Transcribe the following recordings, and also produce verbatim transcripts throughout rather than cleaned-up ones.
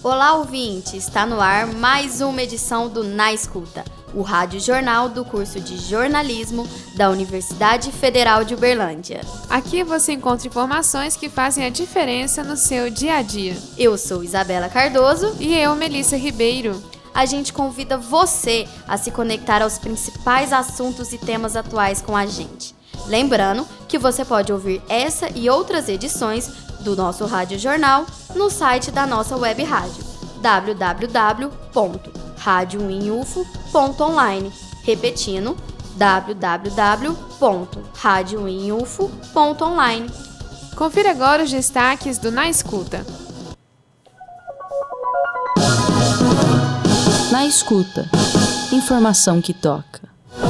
Olá, ouvinte! Está no ar mais uma edição do Na Escuta, o rádio jornal do curso de jornalismo da Universidade Federal de Uberlândia. Aqui você encontra informações que fazem a diferença no seu dia a dia. Eu sou Isabela Cardoso e eu, Melissa Ribeiro. A gente convida você a se conectar aos principais assuntos e temas atuais com a gente. Lembrando que você pode ouvir essa e outras edições do nosso rádio jornal no site da nossa web rádio, w w w ponto rádio inufo ponto online. Repetindo, w w w ponto rádio inufo ponto online. Confira agora os destaques do Na Escuta. Na Escuta, informação que toca.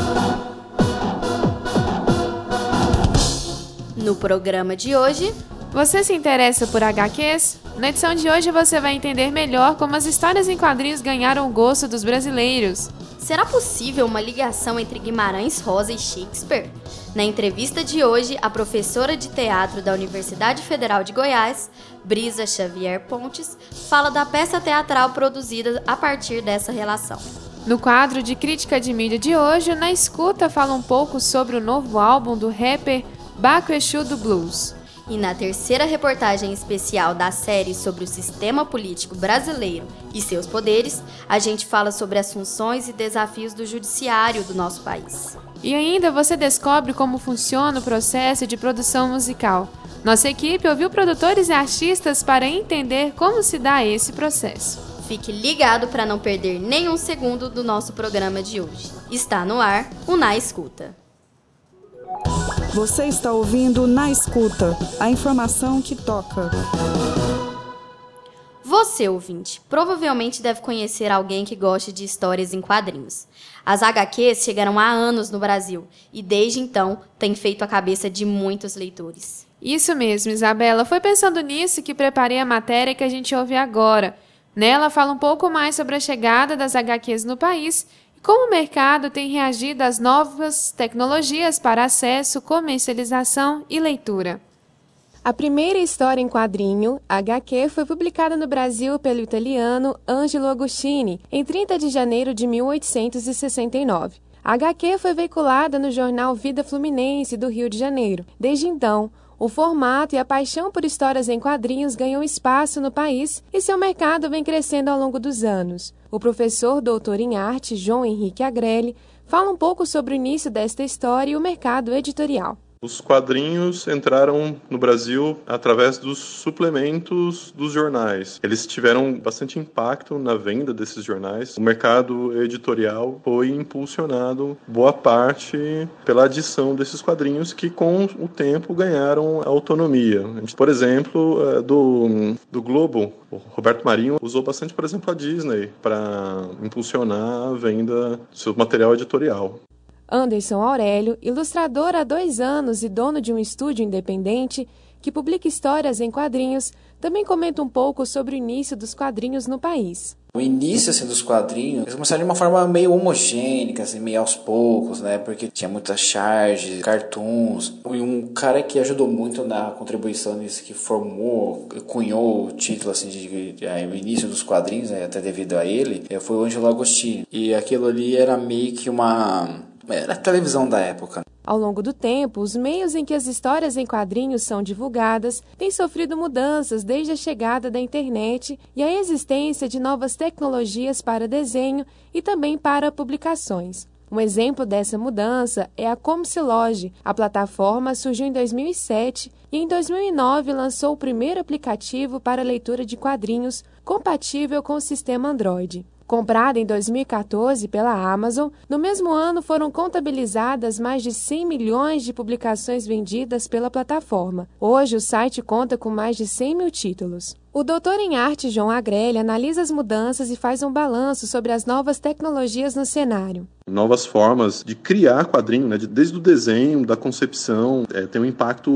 No programa de hoje, você se interessa por agá quês? Na edição de hoje você vai entender melhor como as histórias em quadrinhos ganharam o gosto dos brasileiros. Será possível uma ligação entre Guimarães Rosa e Shakespeare? Na entrevista de hoje, a professora de teatro da Universidade Federal de Goiás, Brisa Xavier Pontes, fala da peça teatral produzida a partir dessa relação. No quadro de crítica de mídia de hoje, Na Escuta fala um pouco sobre o novo álbum do rapper Baco Exu do Blues. E na terceira reportagem especial da série sobre o sistema político brasileiro e seus poderes, a gente fala sobre as funções e desafios do judiciário do nosso país. E ainda você descobre como funciona o processo de produção musical. Nossa equipe ouviu produtores e artistas para entender como se dá esse processo. Fique ligado para não perder nenhum segundo do nosso programa de hoje. Está no ar o Na Escuta. Você está ouvindo Na Escuta, a informação que toca. Você, ouvinte, provavelmente deve conhecer alguém que goste de histórias em quadrinhos. As agá quês chegaram há anos no Brasil e, desde então, têm feito a cabeça de muitos leitores. Isso mesmo, Isabela. Foi pensando nisso que preparei a matéria que a gente ouve agora. Nela fala um pouco mais sobre a chegada das agá quês no país e como o mercado tem reagido às novas tecnologias para acesso, comercialização e leitura. A primeira história em quadrinho, agá quê, foi publicada no Brasil pelo italiano Angelo Agostini em trinta de janeiro de mil oitocentos e sessenta e nove. A agá quê foi veiculada no jornal Vida Fluminense do Rio de Janeiro. Desde então, o formato e a paixão por histórias em quadrinhos ganham espaço no país e seu mercado vem crescendo ao longo dos anos. O professor doutor em arte, João Henrique Agrelli, fala um pouco sobre o início desta história e o mercado editorial. Os quadrinhos entraram no Brasil através dos suplementos dos jornais. Eles tiveram bastante impacto na venda desses jornais. O mercado editorial foi impulsionado, boa parte, pela adição desses quadrinhos que, com o tempo, ganharam autonomia. Por exemplo, do, do Globo, o Roberto Marinho usou bastante, por exemplo, a Disney para impulsionar a venda do seu material editorial. Anderson Aurélio, ilustrador há dois anos e dono de um estúdio independente que publica histórias em quadrinhos, também comenta um pouco sobre o início dos quadrinhos no país. O início assim, dos quadrinhos, eles começaram de uma forma meio homogênica, assim, meio aos poucos, né? Porque tinha muitas charges, cartoons. E um cara que ajudou muito na contribuição nisso, que formou, cunhou o título assim, de, de, de, o início dos quadrinhos, né? Até devido a ele, foi o Angelo Agostini. E aquilo ali era meio que uma... era a televisão da época. Ao longo do tempo, os meios em que as histórias em quadrinhos são divulgadas têm sofrido mudanças desde a chegada da internet e a existência de novas tecnologias para desenho e também para publicações. Um exemplo dessa mudança é a Comcilogy. A plataforma surgiu em dois mil e sete e em dois mil e nove lançou o primeiro aplicativo para leitura de quadrinhos compatível com o sistema Android. Comprada em dois mil e quatorze pela Amazon, no mesmo ano foram contabilizadas mais de cem milhões de publicações vendidas pela plataforma. Hoje, o site conta com mais de cem mil títulos. O doutor em arte João Agrelli analisa as mudanças e faz um balanço sobre as novas tecnologias no cenário. Novas formas de criar quadrinho, né? Desde o desenho, da concepção, é, tem um impacto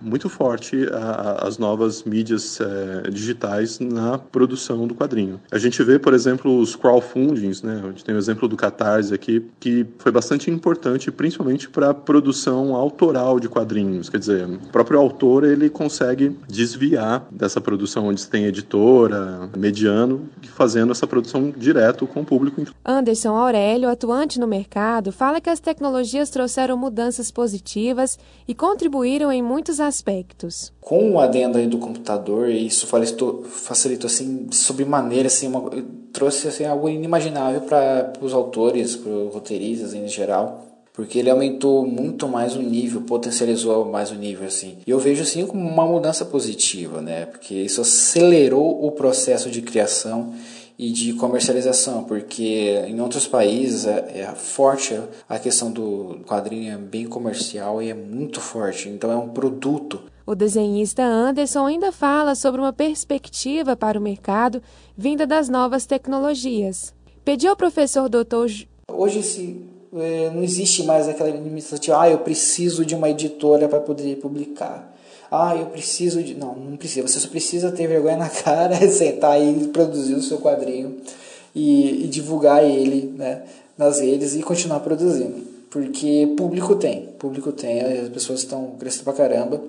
muito forte a, a, as novas mídias é, digitais na produção do quadrinho. A gente vê, por exemplo, os crowdfundings, né? A gente tem o exemplo do Catarse aqui, que foi bastante importante, principalmente para a produção autoral de quadrinhos. Quer dizer, o próprio autor ele consegue desviar dessa produção onde tem editora, mediano, fazendo essa produção direto com o público. Anderson Aurélio, atuante no mercado, fala que as tecnologias trouxeram mudanças positivas e contribuíram em muitos aspectos. Com o adendo aí do computador, isso facilitou, facilitou assim, sobremaneira, assim, uma, trouxe assim, algo inimaginável para os autores, para os roteiristas em geral, porque ele aumentou muito mais o nível, potencializou mais o nível, assim. E eu vejo, assim, como uma mudança positiva, né? Porque isso acelerou o processo de criação e de comercialização, porque em outros países é, é forte a questão do quadrinho, é bem comercial e é muito forte, então é um produto. O desenhista Anderson ainda fala sobre uma perspectiva para o mercado vinda das novas tecnologias. Pediu ao professor doutor... Hoje se, é, não existe mais aquela limitação de ah, eu preciso de uma editora para poder publicar. Ah, eu preciso de... Não, não precisa. Você só precisa ter vergonha na cara, sentar aí e produzir o seu quadrinho e, e divulgar ele, né, nas redes e continuar produzindo. Porque público tem. Público tem. As pessoas estão crescendo pra caramba.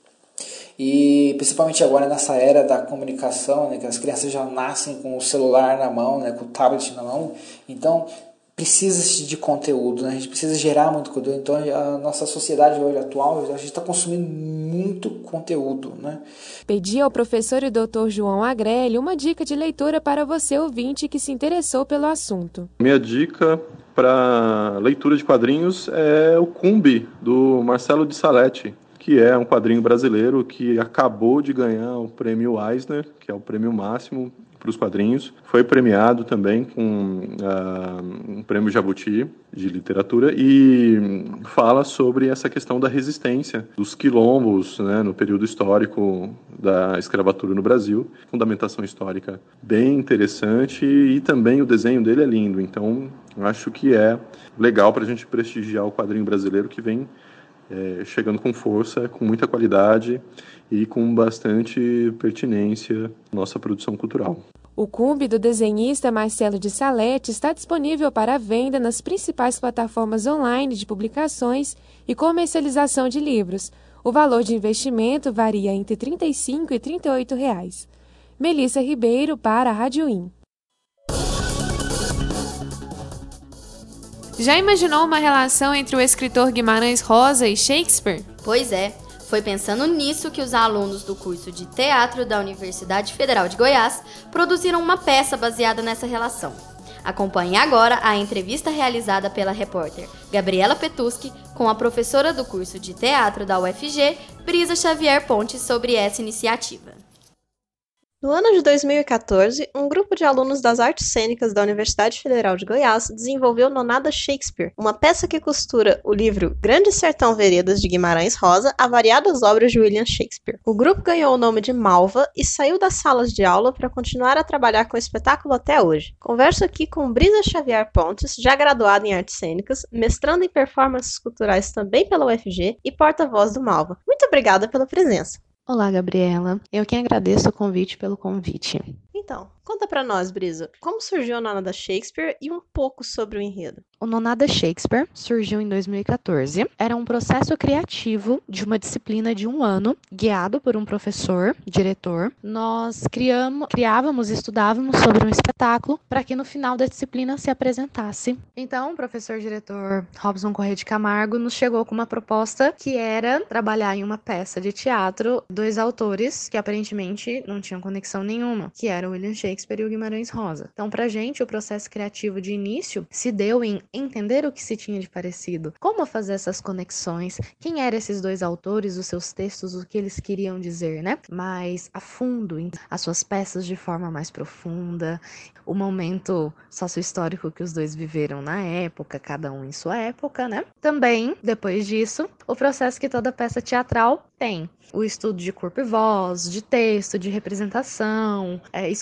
E principalmente agora nessa era da comunicação, né, que as crianças já nascem com o celular na mão, né, com o tablet na mão. Então... precisa de conteúdo, né? A gente precisa gerar muito conteúdo. Então, a nossa sociedade hoje atual, a gente está consumindo muito conteúdo, né? Pedi ao professor e doutor João Agrelli uma dica de leitura para você, ouvinte, que se interessou pelo assunto. Minha dica para leitura de quadrinhos é o Cumbi, do Marcelo de Salete, que é um quadrinho brasileiro que acabou de ganhar o prêmio Eisner, que é o prêmio máximo para os quadrinhos. Foi premiado também com uh, um prêmio Jabuti de literatura e fala sobre essa questão da resistência dos quilombos, né, no período histórico da escravatura no Brasil. Fundamentação histórica bem interessante e também o desenho dele é lindo. Então, acho que é legal para a gente prestigiar o quadrinho brasileiro que vem é, chegando com força, com muita qualidade e com bastante pertinência à nossa produção cultural. O Cumbi do desenhista Marcelo de Salete está disponível para venda nas principais plataformas online de publicações e comercialização de livros. O valor de investimento varia entre trinta e cinco e trinta e oito reais. Melissa Ribeiro para a Rádio In. Já imaginou uma relação entre o escritor Guimarães Rosa e Shakespeare? Pois é. Foi pensando nisso que os alunos do curso de teatro da Universidade Federal de Goiás produziram uma peça baseada nessa relação. Acompanhe agora a entrevista realizada pela repórter Gabriela Petuschi com a professora do curso de teatro da U F G, Brisa Xavier Pontes, sobre essa iniciativa. No ano de dois mil e quatorze, um grupo de alunos das artes cênicas da Universidade Federal de Goiás desenvolveu Nonada Shakespeare, uma peça que costura o livro Grande Sertão Veredas de Guimarães Rosa a variadas obras de William Shakespeare. O grupo ganhou o nome de Malva e saiu das salas de aula para continuar a trabalhar com o espetáculo até hoje. Converso aqui com Brisa Xavier Pontes, já graduada em artes cênicas, mestrando em performances culturais também pela U F G e porta-voz do Malva. Muito obrigada pela presença. Olá, Gabriela. Eu quem agradeço o convite pelo convite. Então, conta pra nós, Brisa, como surgiu a Nonada Shakespeare e um pouco sobre o enredo. O Nonada Shakespeare surgiu em dois mil e quatorze. Era um processo criativo de uma disciplina de um ano, guiado por um professor, diretor. Nós criamos, criávamos e estudávamos sobre um espetáculo para que no final da disciplina se apresentasse. Então, o professor-diretor Robson Corrêa de Camargo nos chegou com uma proposta que era trabalhar em uma peça de teatro dois autores que aparentemente não tinham conexão nenhuma, que eram William Shakespeare e o Guimarães Rosa. Então, pra gente, o processo criativo de início se deu em entender o que se tinha de parecido, como fazer essas conexões, quem eram esses dois autores, os seus textos, o que eles queriam dizer, né? Mais a fundo, as suas peças de forma mais profunda, o momento sócio-histórico que os dois viveram na época, cada um em sua época, né? Também, depois disso, o processo que toda peça teatral tem. O estudo de corpo e voz, de texto, de representação, é, escolha de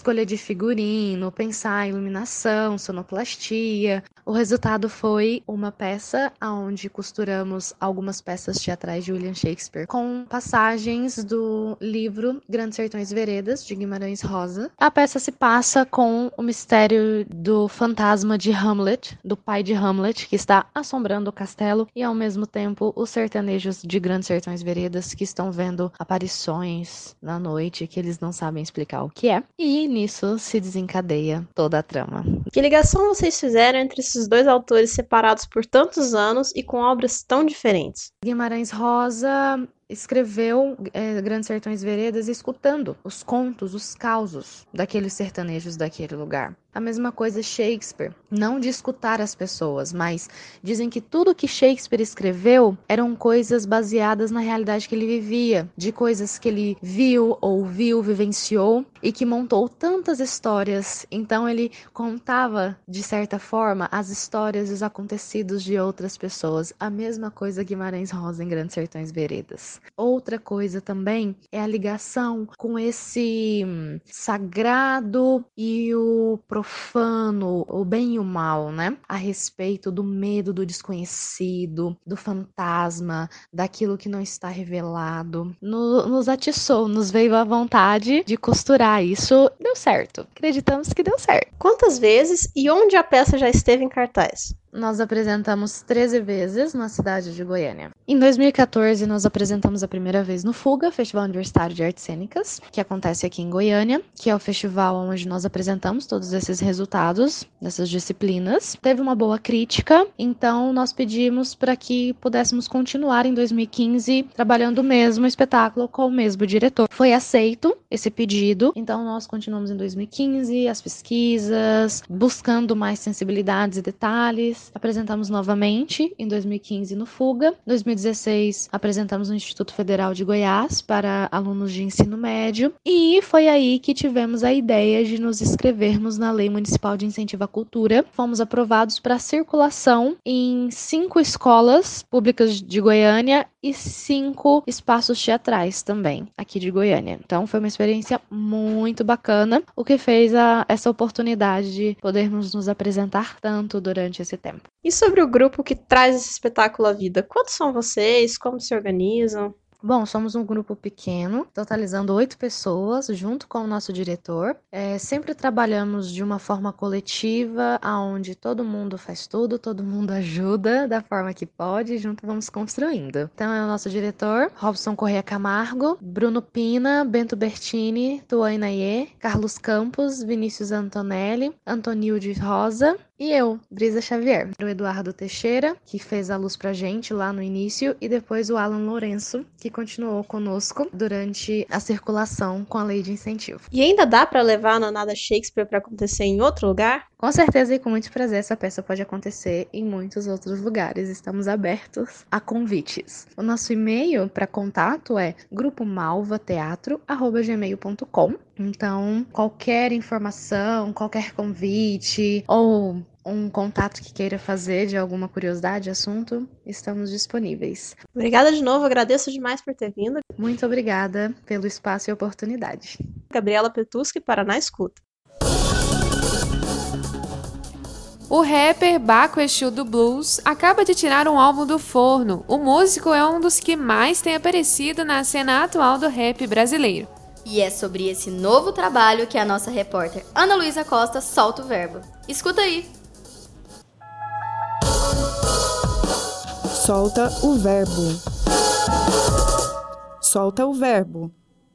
figurino, pensar em iluminação, sonoplastia. O resultado foi uma peça onde costuramos algumas peças teatrais de William Shakespeare com passagens do livro Grandes Sertões Veredas, de Guimarães Rosa. A peça se passa com o mistério do fantasma de Hamlet, do pai de Hamlet, que está assombrando o castelo, e ao mesmo tempo os sertanejos de Grandes Sertões Veredas que estão vendo aparições na noite que eles não sabem explicar o que é. E nisso se desencadeia toda a trama. Que ligação vocês fizeram entre esses dois autores separados por tantos anos e com obras tão diferentes? Guimarães Rosa escreveu é, Grandes Sertões Veredas escutando os contos, os causos daqueles sertanejos daquele lugar. A mesma coisa Shakespeare, não de escutar as pessoas, mas dizem que tudo que Shakespeare escreveu eram coisas baseadas na realidade que ele vivia, de coisas que ele viu, ouviu, vivenciou e que montou tantas histórias. Então ele contava, de certa forma, as histórias e os acontecidos de outras pessoas. A mesma coisa Guimarães Rosa em Grandes Sertões Veredas. Outra coisa também é a ligação com esse sagrado e o profano, o bem e o mal, né? A respeito do medo do desconhecido, do fantasma, daquilo que não está revelado. No, nos atiçou, nos veio a vontade de costurar isso. Deu certo. Acreditamos que deu certo. Quantas vezes e onde a peça já esteve em cartaz? Nós apresentamos treze vezes na cidade de Goiânia. Em dois mil e catorze, nós apresentamos a primeira vez no Fuga, Festival Universitário de Artes Cênicas, que acontece aqui em Goiânia, que é o festival onde nós apresentamos todos esses resultados dessas disciplinas. Teve uma boa crítica, então nós pedimos para que pudéssemos continuar em dois mil e quinze trabalhando o mesmo espetáculo com o mesmo diretor. Foi aceito esse pedido, então nós continuamos em dois mil e quinze, as pesquisas, buscando mais sensibilidades e detalhes. Apresentamos novamente em dois mil e quinze no Fuga. Em dois mil e dezesseis apresentamos no Instituto Federal de Goiás para alunos de ensino médio. E foi aí que tivemos a ideia de nos inscrevermos na Lei Municipal de Incentivo à Cultura. Fomos aprovados para circulação em cinco escolas públicas de Goiânia e cinco espaços teatrais também aqui de Goiânia. Então foi uma experiência muito bacana, o que fez a, essa oportunidade de podermos nos apresentar tanto durante esse tempo. E sobre o grupo que traz esse espetáculo à vida? Quantos são vocês? Como se organizam? Bom, somos um grupo pequeno, totalizando oito pessoas, junto com o nosso diretor. É, sempre trabalhamos de uma forma coletiva, onde todo mundo faz tudo, todo mundo ajuda da forma que pode, e junto vamos construindo. Então é o nosso diretor, Robson Corrêa Camargo, Bruno Pina, Bento Bertini, Tuane Nayê, Carlos Campos, Vinícius Antonelli, Antonilde Rosa, e eu, Brisa Xavier. O Eduardo Teixeira, que fez a luz pra gente lá no início, e depois o Alan Lourenço, que continuou conosco durante a circulação com a lei de incentivo. E ainda dá para levar a Nonada Shakespeare para acontecer em outro lugar? Com certeza e com muito prazer, essa peça pode acontecer em muitos outros lugares. Estamos abertos a convites. O nosso e-mail para contato é grupo malva teatro arroba gmail ponto com. Então, qualquer informação, qualquer convite ou um contato que queira fazer de alguma curiosidade, assunto, estamos disponíveis. Obrigada de novo, agradeço demais por ter vindo. Muito obrigada pelo espaço e oportunidade. Gabriela Petuschi para Na Escuta. O rapper Baco Exu do Blues acaba de tirar um álbum do forno. O músico é um dos que mais tem aparecido na cena atual do rap brasileiro. E é sobre esse novo trabalho que a nossa repórter Ana Luísa Costa solta o verbo. Escuta aí! Solta o verbo. Solta o verbo.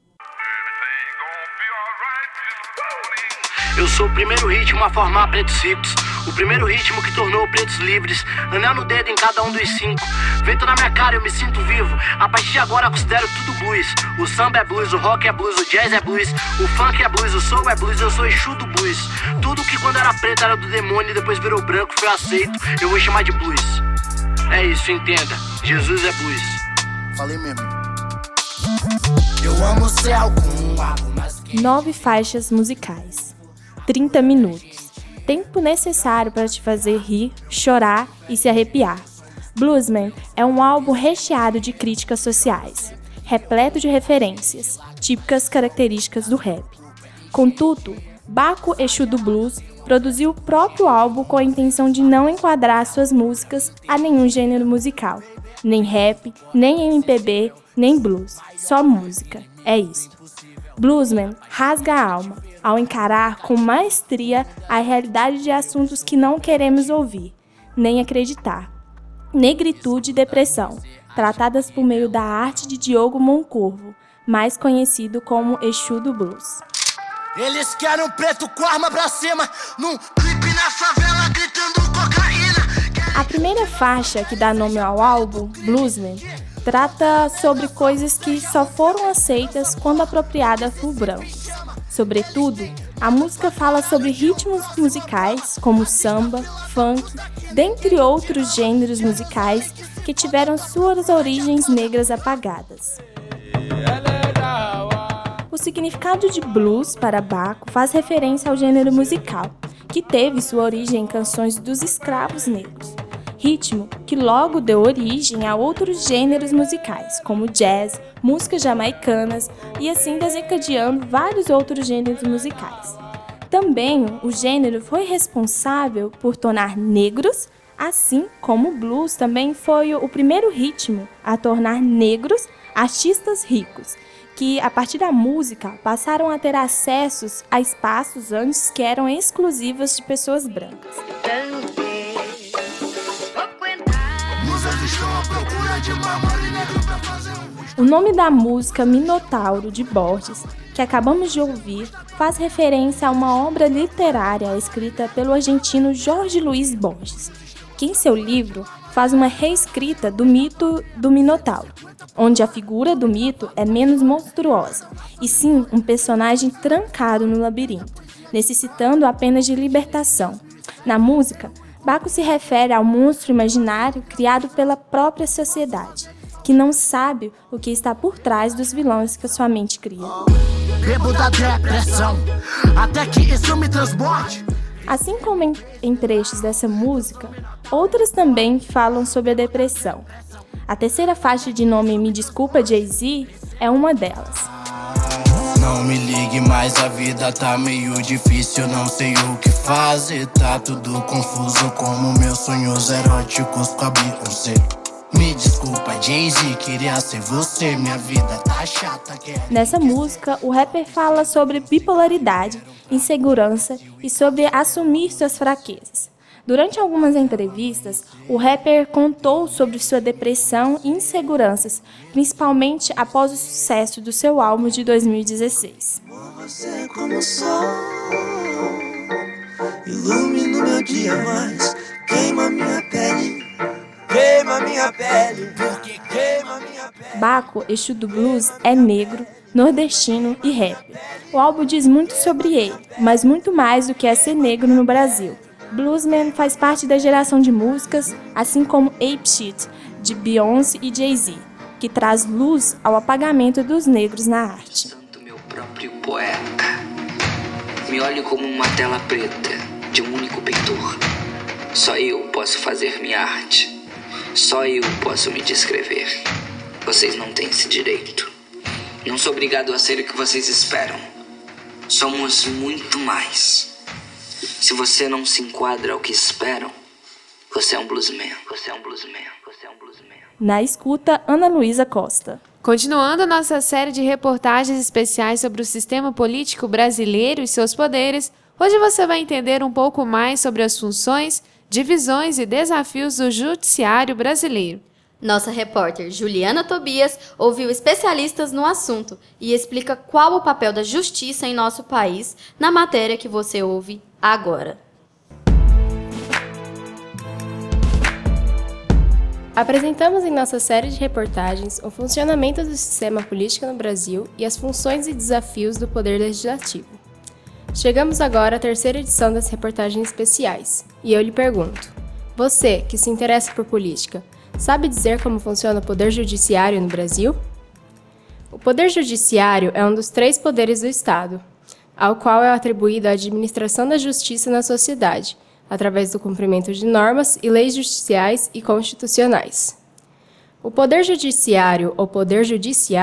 Eu sou o primeiro ritmo a formar pretos ricos. O primeiro ritmo que tornou pretos livres. Anel no dedo em cada um dos cinco. Vento na minha cara, eu me sinto vivo. A partir de agora considero tudo blues. O samba é blues, o rock é blues, o jazz é blues, o funk é blues, o soul é blues, eu sou Exu do blues. Tudo que quando era preto era do demônio e depois virou branco, foi aceito, eu vou chamar de blues. É isso, entenda, Jesus é blues. Falei mesmo. Eu amo o céu com um álbum mais que... Nove faixas musicais, trinta minutos. Tempo necessário para te fazer rir, chorar e se arrepiar. Bluesman é um álbum recheado de críticas sociais, repleto de referências, típicas características do rap. Contudo, Baco Exu do Blues produziu o próprio álbum com a intenção de não enquadrar suas músicas a nenhum gênero musical. Nem rap, nem M P B, nem blues. Só música. É isto. Bluesman rasga a alma ao encarar com maestria a realidade de assuntos que não queremos ouvir, nem acreditar. Negritude e depressão, tratadas por meio da arte de Diogo Moncorvo, mais conhecido como Exu do Blues. Eles querem um preto com arma pra cima, num clipe na favela gritando cocaína. A primeira faixa que dá nome ao álbum, Bluesman, trata sobre coisas que só foram aceitas quando apropriadas por brancos. Sobretudo, a música fala sobre ritmos musicais como samba, funk, dentre outros gêneros musicais que tiveram suas origens negras apagadas. O significado de blues para Baco faz referência ao gênero musical, que teve sua origem em canções dos escravos negros. Ritmo que logo deu origem a outros gêneros musicais, como jazz, músicas jamaicanas e assim desencadeando vários outros gêneros musicais. Também o gênero foi responsável por tornar negros, assim como o blues também foi o primeiro ritmo a tornar negros artistas ricos, que a partir da música passaram a ter acessos a espaços antes que eram exclusivos de pessoas brancas. O nome da música Minotauro, de Borges, que acabamos de ouvir, faz referência a uma obra literária escrita pelo argentino Jorge Luiz Borges, que em seu livro faz uma reescrita do mito do Minotauro, onde a figura do mito é menos monstruosa, e sim um personagem trancado no labirinto, necessitando apenas de libertação. Na música, Baco se refere ao monstro imaginário criado pela própria sociedade, que não sabe o que está por trás dos vilões que a sua mente cria. Bebo da depressão, até que isso me transborde. Assim como em, em trechos dessa música, outras também falam sobre a depressão. A terceira faixa de nome Me Desculpa Jay-Z é uma delas. Não me ligue mais, a vida tá meio difícil, não sei o que fazer, tá tudo confuso como meus sonhos eróticos com a Beyoncé. Me desculpa, Jay-Z, queria ser você, minha vida tá chata. Quer... Nessa música, o rapper fala sobre bipolaridade, insegurança e sobre assumir suas fraquezas. Durante algumas entrevistas, o rapper contou sobre sua depressão e inseguranças, principalmente após o sucesso do seu álbum de dois mil e dezesseis. Você como o sol, ilumina o meu dia, mas queima minha pele, queima minha pele, porque queima minha pele. Baco Exu do Blues é negro, nordestino e rapper. O álbum diz muito sobre ele, mas muito mais do que é ser negro no Brasil. Bluesman faz parte da geração de músicas, assim como Ape Shit, de Beyoncé e Jay-Z, que traz luz ao apagamento dos negros na arte. Santo meu próprio poeta, me olhe como uma tela preta de um único pintor. Só eu posso fazer minha arte, só eu posso me descrever. Vocês não têm esse direito. Não sou obrigado a ser o que vocês esperam. Somos muito mais. Se você não se enquadra ao que esperam, você é um bluesman, você é um bluesman, você é um bluesman. Na escuta, Ana Luísa Costa. Continuando nossa série de reportagens especiais sobre o sistema político brasileiro e seus poderes, hoje você vai entender um pouco mais sobre as funções, divisões e desafios do judiciário brasileiro. Nossa repórter Juliana Tobias ouviu especialistas no assunto e explica qual o papel da justiça em nosso país na matéria que você ouve agora. Apresentamos em nossa série de reportagens o funcionamento do sistema político no Brasil e as funções e desafios do Poder Legislativo. Chegamos agora à terceira edição das reportagens especiais, e eu lhe pergunto, você que se interessa por política, sabe dizer como funciona o Poder Judiciário no Brasil? O Poder Judiciário é um dos três poderes do Estado, ao qual é atribuída a administração da justiça na sociedade, através do cumprimento de normas e leis judiciais e constitucionais. O Poder Judiciário, ou Poder Judicial,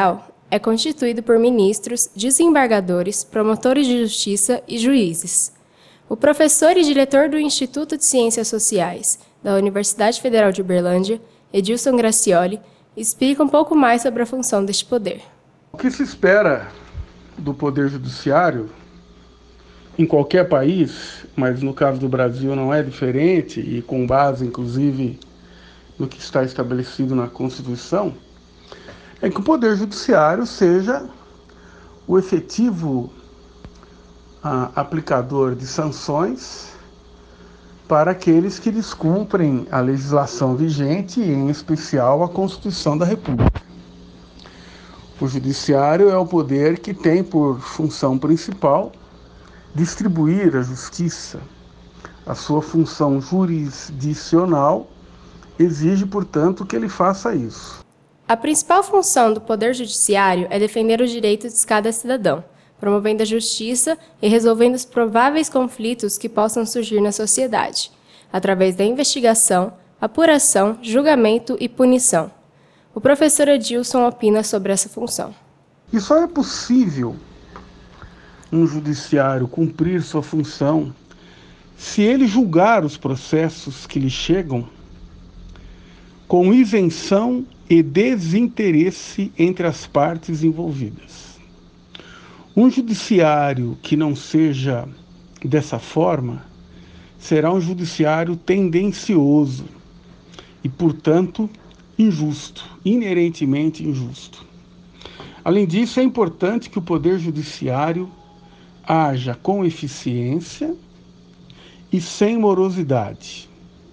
é constituído por ministros, desembargadores, promotores de justiça e juízes. O professor e diretor do Instituto de Ciências Sociais da Universidade Federal de Uberlândia, Edilson Gracioli, explica um pouco mais sobre a função deste poder. O que se espera do Poder Judiciário em qualquer país, mas no caso do Brasil não é diferente, e com base, inclusive, no que está estabelecido na Constituição, é que o Poder Judiciário seja o efetivo ah, aplicador de sanções para aqueles que descumprem a legislação vigente, e em especial a Constituição da República. O Judiciário é o poder que tem por função principal distribuir a justiça. A sua função jurisdicional exige, portanto, que ele faça isso. A principal função do Poder Judiciário é defender os direitos de cada cidadão, promovendo a justiça e resolvendo os prováveis conflitos que possam surgir na sociedade, através da investigação, apuração, julgamento e punição. O professor Edilson opina sobre essa função. E só é possível um judiciário cumprir sua função se ele julgar os processos que lhe chegam com isenção e desinteresse entre as partes envolvidas. Um judiciário que não seja dessa forma será um judiciário tendencioso e, portanto, injusto, inerentemente injusto. Além disso, é importante que o Poder Judiciário haja com eficiência e sem morosidade.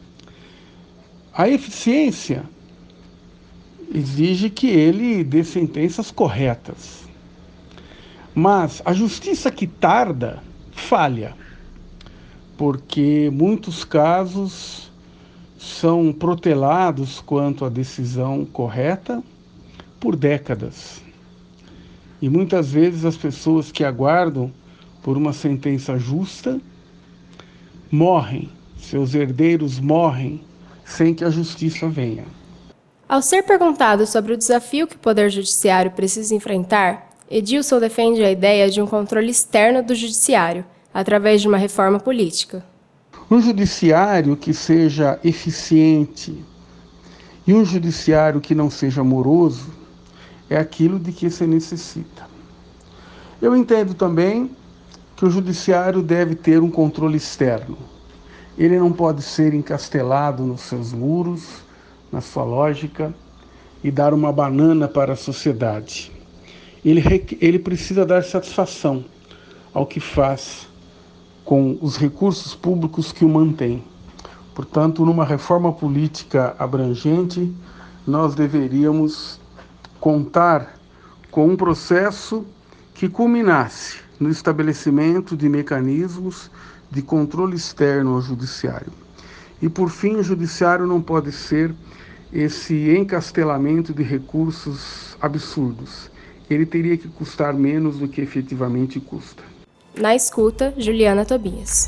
A eficiência exige que ele dê sentenças corretas. Mas a justiça que tarda falha, porque muitos casos são protelados quanto à decisão correta por décadas. E muitas vezes as pessoas que aguardam por uma sentença justa morrem, seus herdeiros morrem sem que a justiça venha. Ao ser perguntado sobre o desafio que o Poder Judiciário precisa enfrentar, Edilson defende a ideia de um controle externo do Judiciário, através de uma reforma política. Um judiciário que seja eficiente e um judiciário que não seja moroso é aquilo de que se necessita. Eu entendo também que o judiciário deve ter um controle externo. Ele não pode ser encastelado nos seus muros, na sua lógica, e dar uma banana para a sociedade. Ele, ele precisa dar satisfação ao que faz com os recursos públicos que o mantém. Portanto, numa reforma política abrangente, nós deveríamos contar com um processo que culminasse no estabelecimento de mecanismos de controle externo ao judiciário. E, por fim, o judiciário não pode ser esse encastelamento de recursos absurdos. Ele teria que custar menos do que efetivamente custa. Na escuta, Juliana Tobias.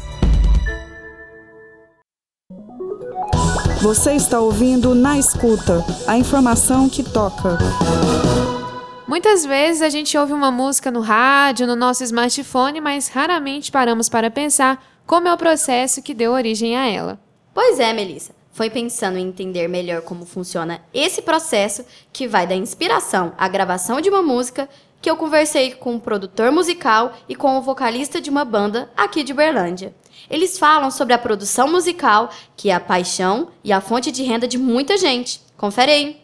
Você está ouvindo Na Escuta, a informação que toca. Muitas vezes a gente ouve uma música no rádio, no nosso smartphone, mas raramente paramos para pensar como é o processo que deu origem a ela. Pois é, Melissa. Foi pensando em entender melhor como funciona esse processo, que vai da inspiração à gravação de uma música, que eu conversei com um produtor musical e com o vocalista de uma banda aqui de Uberlândia. Eles falam sobre a produção musical, que é a paixão e a fonte de renda de muita gente. Confere aí.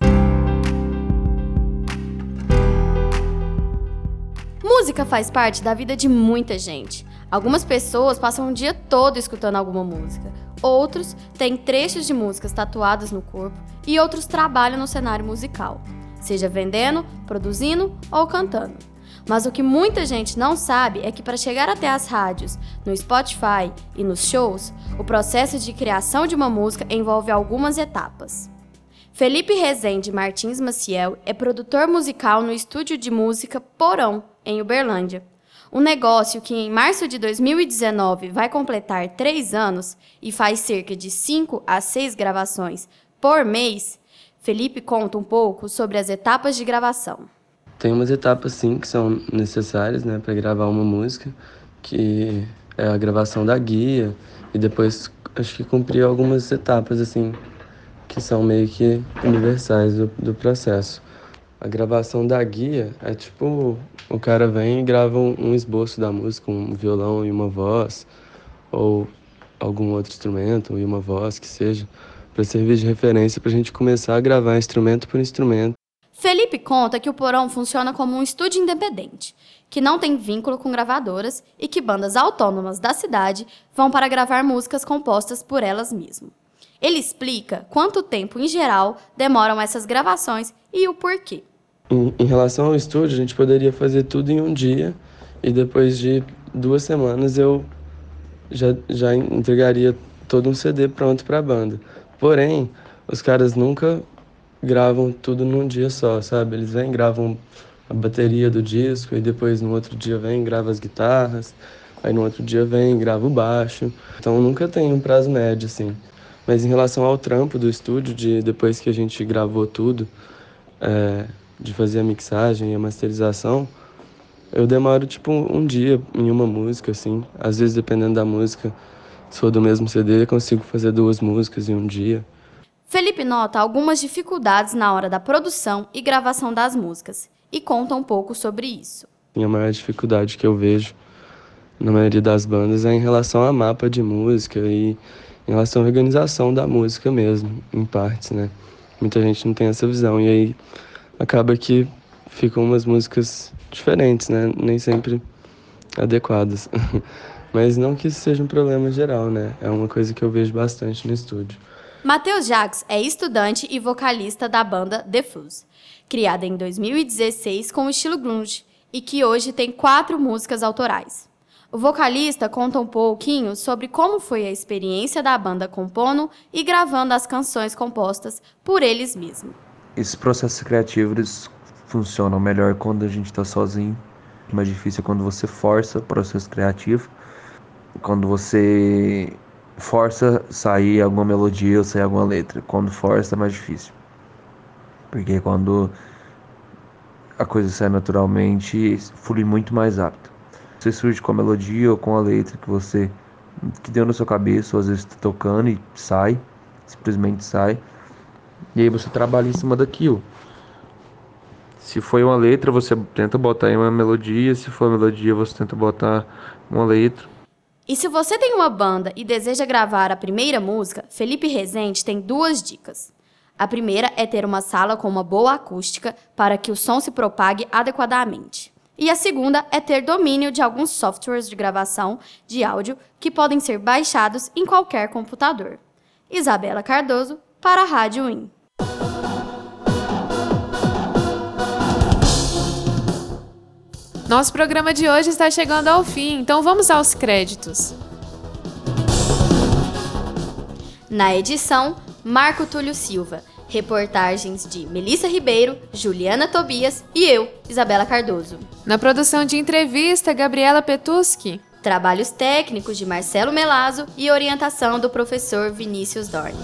Música faz parte da vida de muita gente. Algumas pessoas passam o dia todo escutando alguma música. Outros têm trechos de músicas tatuadas no corpo e outros trabalham no cenário musical, seja vendendo, produzindo ou cantando. Mas o que muita gente não sabe é que para chegar até as rádios, no Spotify e nos shows, o processo de criação de uma música envolve algumas etapas. Felipe Rezende Martins Maciel é produtor musical no estúdio de música Porão, em Uberlândia. Um negócio que em março de dois mil e dezenove vai completar três anos e faz cerca de cinco a seis gravações por mês. Felipe conta um pouco sobre as etapas de gravação. Tem umas etapas, sim, que são necessárias, né, para gravar uma música, que é a gravação da guia, e depois acho que cumprir algumas etapas, assim, que são meio que universais do, do processo. A gravação da guia é tipo, o cara vem e grava um, um esboço da música, um violão e uma voz, ou algum outro instrumento e uma voz, que seja, para servir de referência para a gente começar a gravar instrumento por instrumento. Felipe conta que o Porão funciona como um estúdio independente, que não tem vínculo com gravadoras e que bandas autônomas da cidade vão para gravar músicas compostas por elas mesmas. Ele explica quanto tempo, em geral, demoram essas gravações e o porquê. Em, em relação ao estúdio, a gente poderia fazer tudo em um dia e depois de duas semanas eu já, já entregaria todo um C D pronto para a banda. Porém, os caras nunca gravam tudo num dia só, sabe? Eles vêm, gravam a bateria do disco e depois no outro dia vem, grava as guitarras, aí no outro dia vem, grava o baixo. Então nunca tem um prazo médio, assim. Mas em relação ao trampo do estúdio, de depois que a gente gravou tudo, é, de fazer a mixagem e a masterização, eu demoro tipo um, um dia em uma música, assim. Às vezes, dependendo da música, se for do mesmo C D, eu consigo fazer duas músicas em um dia. Felipe nota algumas dificuldades na hora da produção e gravação das músicas e conta um pouco sobre isso. A maior dificuldade que eu vejo na maioria das bandas é em relação a mapa de música e em relação à organização da música mesmo, em partes, né? Muita gente não tem essa visão e aí acaba que ficam umas músicas diferentes, né? Nem sempre adequadas. Mas não que isso seja um problema geral, né? É uma coisa que eu vejo bastante no estúdio. Matheus Jacques é estudante e vocalista da banda The Fuzz, criada em dois mil e dezesseis com o estilo grunge e que hoje tem quatro músicas autorais. O vocalista conta um pouquinho sobre como foi a experiência da banda compondo e gravando as canções compostas por eles mesmos. Esses processos criativos funcionam melhor quando a gente está sozinho. O mais difícil é quando você força o processo criativo. Quando você força sair alguma melodia ou sair alguma letra. Quando força é mais difícil. Porque quando a coisa sai naturalmente, flui muito mais rápido. Você surge com a melodia ou com a letra que você que deu na sua cabeça, ou às vezes está tocando e sai, simplesmente sai. E aí você trabalha em cima daquilo. Se foi uma letra, você tenta botar em uma melodia. Se for uma melodia, você tenta botar uma letra. E se você tem uma banda e deseja gravar a primeira música, Felipe Rezende tem duas dicas. A primeira é ter uma sala com uma boa acústica para que o som se propague adequadamente. E a segunda é ter domínio de alguns softwares de gravação de áudio que podem ser baixados em qualquer computador. Isabela Cardoso, para a Rádio In. Nosso programa de hoje está chegando ao fim, então vamos aos créditos. Na edição, Marco Túlio Silva. Reportagens de Melissa Ribeiro, Juliana Tobias e eu, Isabela Cardoso. Na produção de entrevista, Gabriela Petuschi. Trabalhos técnicos de Marcelo Melazzo e orientação do professor Vinícius Dorn.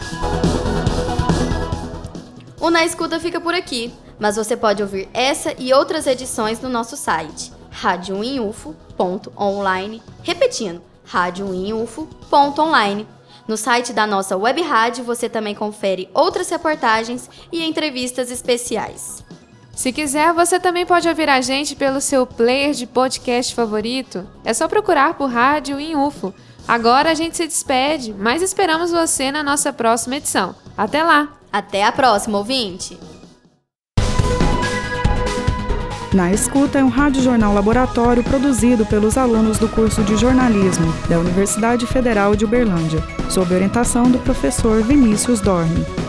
O Na Escuta fica por aqui, mas você pode ouvir essa e outras edições no nosso site, rádio in u f o ponto online, repetindo, rádio in u f o ponto online. No site da nossa web rádio você também confere outras reportagens e entrevistas especiais. Se quiser, você também pode ouvir a gente pelo seu player de podcast favorito. É só procurar por Rádio In U F O. Agora a gente se despede, mas esperamos você na nossa próxima edição. Até lá! Até a próxima, ouvinte! Na Escuta é um rádio-jornal laboratório produzido pelos alunos do curso de jornalismo da Universidade Federal de Uberlândia, sob orientação do professor Vinícius Dorn.